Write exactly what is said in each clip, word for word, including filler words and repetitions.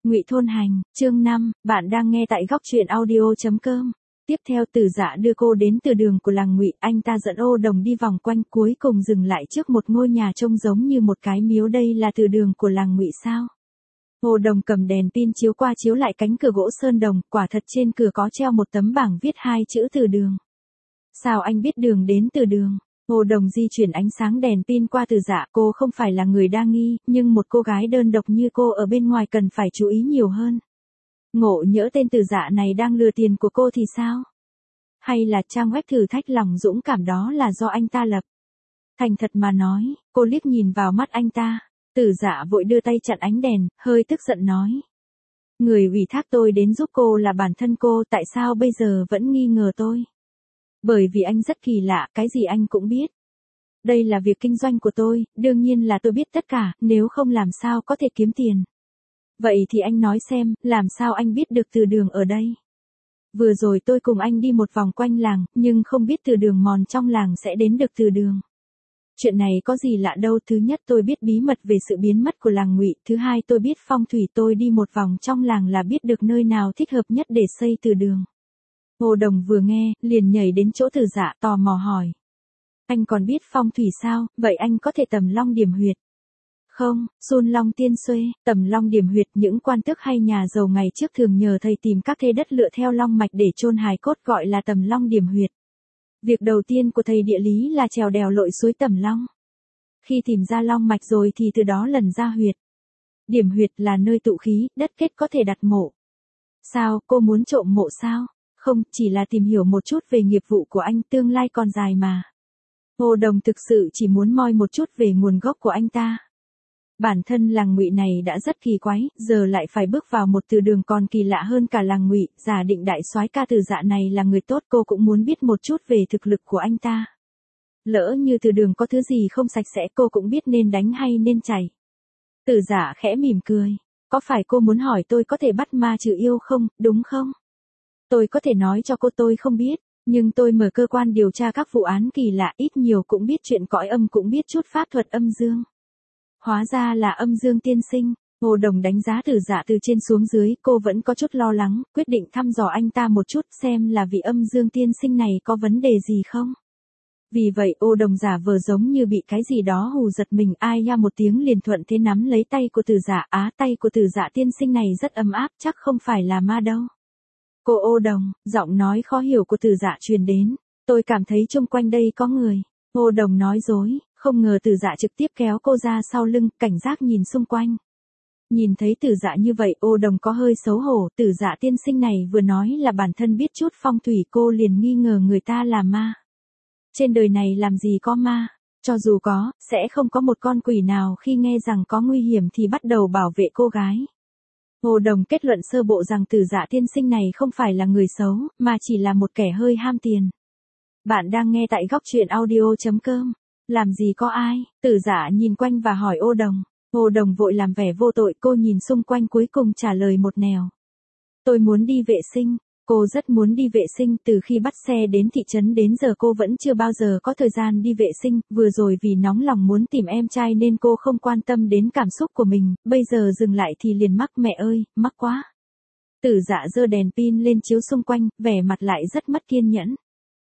Ngụy Thôn Hành, chương năm, bạn đang nghe tại góc truyện audio chấm com. Tiếp theo Từ Dạ đưa cô đến từ đường của làng Ngụy, anh ta dẫn Ô Đồng đi vòng quanh cuối cùng dừng lại trước một ngôi nhà trông giống như một cái miếu. Đây là từ đường của làng Ngụy sao? Ô Đồng cầm đèn pin chiếu qua chiếu lại cánh cửa gỗ sơn đồng, quả thật trên cửa có treo một tấm bảng viết hai chữ từ đường. Sao anh biết đường đến từ đường? Ô Đồng di chuyển ánh sáng đèn pin qua Từ Dạ, cô không phải là người đa nghi, nhưng một cô gái đơn độc như cô ở bên ngoài cần phải chú ý nhiều hơn. Ngộ nhỡ tên Từ Dạ này đang lừa tiền của cô thì sao? Hay là trang web thử thách lòng dũng cảm đó là do anh ta lập? Thành thật mà nói, cô liếc nhìn vào mắt anh ta. Từ Dạ vội đưa tay chặn ánh đèn, hơi tức giận nói. Người ủy thác tôi đến giúp cô là bản thân cô, tại sao bây giờ vẫn nghi ngờ tôi? Bởi vì anh rất kỳ lạ, cái gì anh cũng biết. Đây là việc kinh doanh của tôi, đương nhiên là tôi biết tất cả, nếu không làm sao có thể kiếm tiền. Vậy thì anh nói xem, làm sao anh biết được từ đường ở đây? Vừa rồi tôi cùng anh đi một vòng quanh làng, nhưng không biết từ đường mòn trong làng sẽ đến được từ đường. Chuyện này có gì lạ đâu, thứ nhất tôi biết bí mật về sự biến mất của làng Ngụy, thứ hai tôi biết phong thủy, tôi đi một vòng trong làng là biết được nơi nào thích hợp nhất để xây từ đường. Ô Đồng vừa nghe, liền nhảy đến chỗ Từ Dạ tò mò hỏi. Anh còn biết phong thủy sao, vậy anh có thể tầm long điểm huyệt? Không, Sun Long Tiên Xuê, tầm long điểm huyệt, những quan tước hay nhà giàu ngày trước thường nhờ thầy tìm các thế đất lựa theo long mạch để chôn hài cốt, gọi là tầm long điểm huyệt. Việc đầu tiên của thầy địa lý là trèo đèo lội suối tầm long. Khi tìm ra long mạch rồi thì từ đó lần ra huyệt. Điểm huyệt là nơi tụ khí, đất kết có thể đặt mộ. Sao, cô muốn trộm mộ sao? Không, chỉ là tìm hiểu một chút về nghiệp vụ của anh, tương lai còn dài mà. Ô Đồng thực sự chỉ muốn moi một chút về nguồn gốc của anh ta. Bản thân làng Ngụy này đã rất kỳ quái, giờ lại phải bước vào một từ đường còn kỳ lạ hơn cả làng Ngụy. Giả định đại soái ca Từ Dạ này là người tốt, cô cũng muốn biết một chút về thực lực của anh ta. Lỡ như từ đường có thứ gì không sạch sẽ, cô cũng biết nên đánh hay nên chảy. Từ Dạ khẽ mỉm cười. Có phải cô muốn hỏi tôi có thể bắt ma trừ yêu không, đúng không? Tôi có thể nói cho cô tôi không biết, nhưng tôi mở cơ quan điều tra các vụ án kỳ lạ, ít nhiều cũng biết chuyện cõi âm, cũng biết chút pháp thuật âm dương. Hóa ra là âm dương tiên sinh. Ô Đồng đánh giá Từ Dạ từ trên xuống dưới, cô vẫn có chút lo lắng, quyết định thăm dò anh ta một chút xem là vị âm dương tiên sinh này có vấn đề gì không. Vì vậy Ô Đồng giả vờ giống như bị cái gì đó hù giật mình, ai nha một tiếng liền thuận thế nắm lấy tay của Từ Dạ. Á, tay của Từ Dạ tiên sinh này rất ấm áp, chắc không phải là ma đâu. Cô Ô Đồng, giọng nói khó hiểu của Từ Dạ truyền đến. Tôi cảm thấy chung quanh đây có người. Ô Đồng nói dối, không ngờ Từ Dạ trực tiếp kéo cô ra sau lưng, cảnh giác nhìn xung quanh. Nhìn thấy Từ Dạ như vậy, Ô Đồng có hơi xấu hổ, Từ Dạ tiên sinh này vừa nói là bản thân biết chút phong thủy, cô liền nghi ngờ người ta là ma. Trên đời này làm gì có ma, cho dù có, sẽ không có một con quỷ nào khi nghe rằng có nguy hiểm thì bắt đầu bảo vệ cô gái. Ô Đồng kết luận sơ bộ rằng Từ Dạ tiên sinh này không phải là người xấu, mà chỉ là một kẻ hơi ham tiền. Bạn đang nghe tại góc truyện audio chấm com. Làm gì có ai? Từ Dạ nhìn quanh và hỏi Ô Đồng. Ô Đồng vội làm vẻ vô tội, cô nhìn xung quanh cuối cùng trả lời một nẻo. Tôi muốn đi vệ sinh. Cô rất muốn đi vệ sinh, từ khi bắt xe đến thị trấn đến giờ cô vẫn chưa bao giờ có thời gian đi vệ sinh, vừa rồi vì nóng lòng muốn tìm em trai nên cô không quan tâm đến cảm xúc của mình, bây giờ dừng lại thì liền mắc, mẹ ơi, mắc quá. Từ Dạ giơ đèn pin lên chiếu xung quanh, vẻ mặt lại rất mất kiên nhẫn.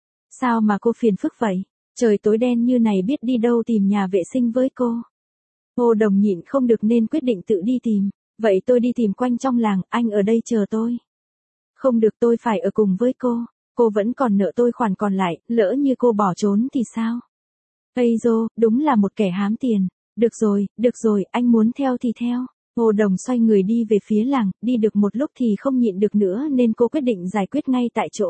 Sao mà cô phiền phức vậy? Trời tối đen như này biết đi đâu tìm nhà vệ sinh với cô. Ô Đồng nhịn không được nên quyết định tự đi tìm. Vậy tôi đi tìm quanh trong làng, anh ở đây chờ tôi. Không được, tôi phải ở cùng với cô. Cô vẫn còn nợ tôi khoản còn lại, lỡ như cô bỏ trốn thì sao? Ây dô, đúng là một kẻ hám tiền. Được rồi, được rồi, anh muốn theo thì theo. Ô Đồng xoay người đi về phía làng, đi được một lúc thì không nhịn được nữa nên cô quyết định giải quyết ngay tại chỗ.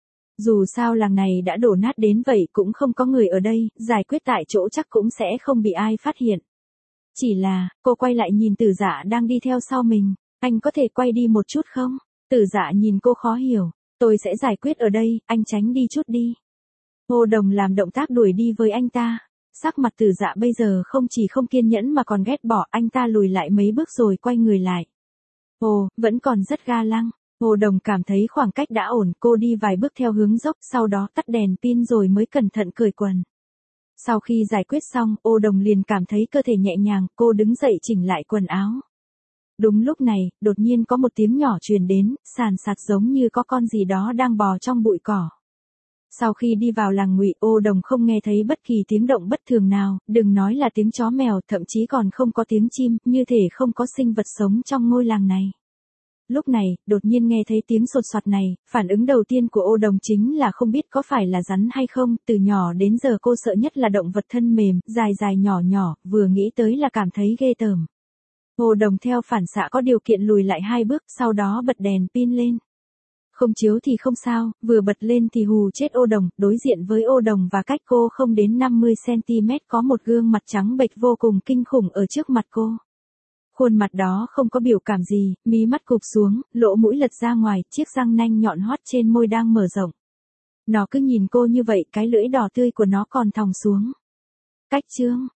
Dù sao làng này đã đổ nát đến vậy cũng không có người ở đây, giải quyết tại chỗ chắc cũng sẽ không bị ai phát hiện. Chỉ là, cô quay lại nhìn Từ Dạ đang đi theo sau mình, anh có thể quay đi một chút không? Từ Dạ nhìn cô khó hiểu, tôi sẽ giải quyết ở đây, anh tránh đi chút đi. Ô Đồng làm động tác đuổi đi với anh ta. Sắc mặt Từ Dạ bây giờ không chỉ không kiên nhẫn mà còn ghét bỏ, anh ta lùi lại mấy bước rồi quay người lại. Ồ, vẫn còn rất ga lăng. Ô Đồng cảm thấy khoảng cách đã ổn, cô đi vài bước theo hướng dốc, sau đó tắt đèn pin rồi mới cẩn thận cởi quần. Sau khi giải quyết xong, Ô Đồng liền cảm thấy cơ thể nhẹ nhàng, cô đứng dậy chỉnh lại quần áo. Đúng lúc này, đột nhiên có một tiếng nhỏ truyền đến, sàn sạt giống như có con gì đó đang bò trong bụi cỏ. Sau khi đi vào làng Ngụy, Ô Đồng không nghe thấy bất kỳ tiếng động bất thường nào, đừng nói là tiếng chó mèo, thậm chí còn không có tiếng chim, như thể không có sinh vật sống trong ngôi làng này. Lúc này, đột nhiên nghe thấy tiếng sột soạt này, phản ứng đầu tiên của Ô Đồng chính là không biết có phải là rắn hay không, từ nhỏ đến giờ cô sợ nhất là động vật thân mềm, dài dài nhỏ nhỏ, vừa nghĩ tới là cảm thấy ghê tởm. Ô Đồng theo phản xạ có điều kiện lùi lại hai bước, sau đó bật đèn pin lên. Không chiếu thì không sao, vừa bật lên thì hù chết Ô Đồng, đối diện với Ô Đồng và cách cô không đến năm mươi xăng-ti-mét có một gương mặt trắng bệch vô cùng kinh khủng ở trước mặt cô. Khuôn mặt đó không có biểu cảm gì, mí mắt cụp xuống, lỗ mũi lật ra ngoài, chiếc răng nanh nhọn hoắt trên môi đang mở rộng. Nó cứ nhìn cô như vậy, cái lưỡi đỏ tươi của nó còn thòng xuống. Cách chương